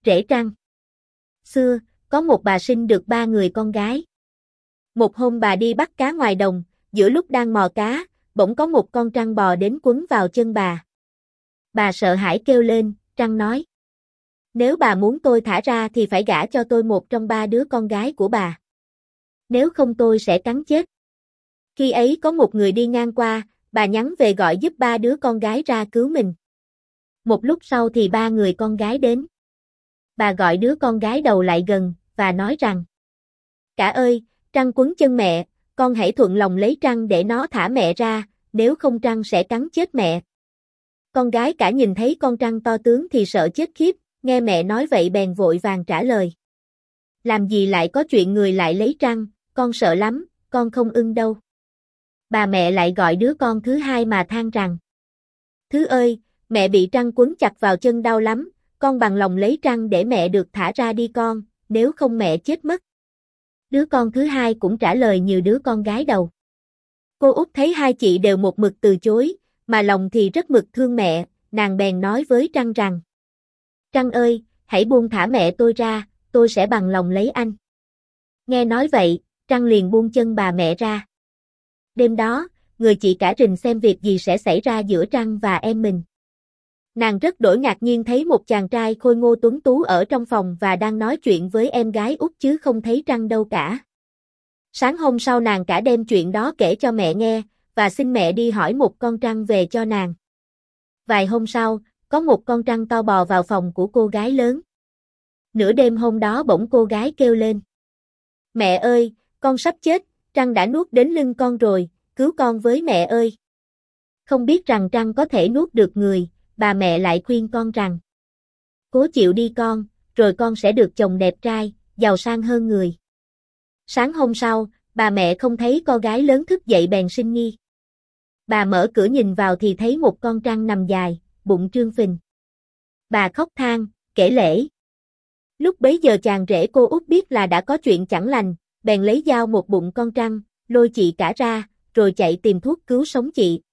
Rễ Trăng. Xưa, có một bà sinh được 3 người con gái. Một hôm bà đi bắt cá ngoài đồng, giữa lúc đang mò cá, bỗng có một con trăng bò đến quấn vào chân bà. Bà sợ hãi kêu lên, trăng nói: nếu bà muốn tôi thả ra thì phải gả cho tôi một trong 3 đứa con gái của bà. Nếu không tôi sẽ cắn chết. Khi ấy có một người đi ngang qua, bà nhắn về gọi giúp 3 đứa con gái ra cứu mình. Một lúc sau thì 3 người con gái đến. Bà gọi đứa con gái đầu lại gần, và nói rằng: cả ơi, trăng quấn chân mẹ, con hãy thuận lòng lấy trăng để nó thả mẹ ra, nếu không trăng sẽ cắn chết mẹ. Con gái cả nhìn thấy con trăng to tướng thì sợ chết khiếp, nghe mẹ nói vậy bèn vội vàng trả lời: làm gì lại có chuyện người lại lấy trăng, con sợ lắm, con không ưng đâu. Bà mẹ lại gọi đứa con thứ hai mà than rằng: thứ ơi, mẹ bị trăng quấn chặt vào chân đau lắm, con bằng lòng lấy trăng để mẹ được thả ra đi con, nếu không mẹ chết mất. Đứa con thứ hai cũng trả lời như đứa con gái đầu. Cô út thấy hai chị đều một mực từ chối, mà lòng thì rất mực thương mẹ, nàng bèn nói với trăng rằng: trăng ơi, hãy buông thả mẹ tôi ra, tôi sẽ bằng lòng lấy anh. Nghe nói vậy, trăng liền buông chân bà mẹ ra. Đêm đó, người chị cả rình xem việc gì sẽ xảy ra giữa trăng và em mình. Nàng rất đổi ngạc nhiên thấy một chàng trai khôi ngô tuấn tú ở trong phòng và đang nói chuyện với em gái út chứ không thấy trăng đâu cả. Sáng hôm sau nàng cả đem chuyện đó kể cho mẹ nghe, và xin mẹ đi hỏi một con trăng về cho nàng. Vài hôm sau, có một con trăng to bò vào phòng của cô gái lớn. Nửa đêm hôm đó bỗng cô gái kêu lên: mẹ ơi, con sắp chết, trăng đã nuốt đến lưng con rồi, cứu con với mẹ ơi. Không biết rằng trăng có thể nuốt được người, bà mẹ lại khuyên con rằng: cố chịu đi con, rồi con sẽ được chồng đẹp trai, giàu sang hơn người. Sáng hôm sau, bà mẹ không thấy con gái lớn thức dậy bèn sinh nghi. Bà mở cửa nhìn vào thì thấy một con trăng nằm dài, bụng trương phình. Bà khóc than, kể lể. Lúc bấy giờ chàng rể cô út biết là đã có chuyện chẳng lành, bèn lấy dao một bụng con trăng, lôi chị cả ra, rồi chạy tìm thuốc cứu sống chị.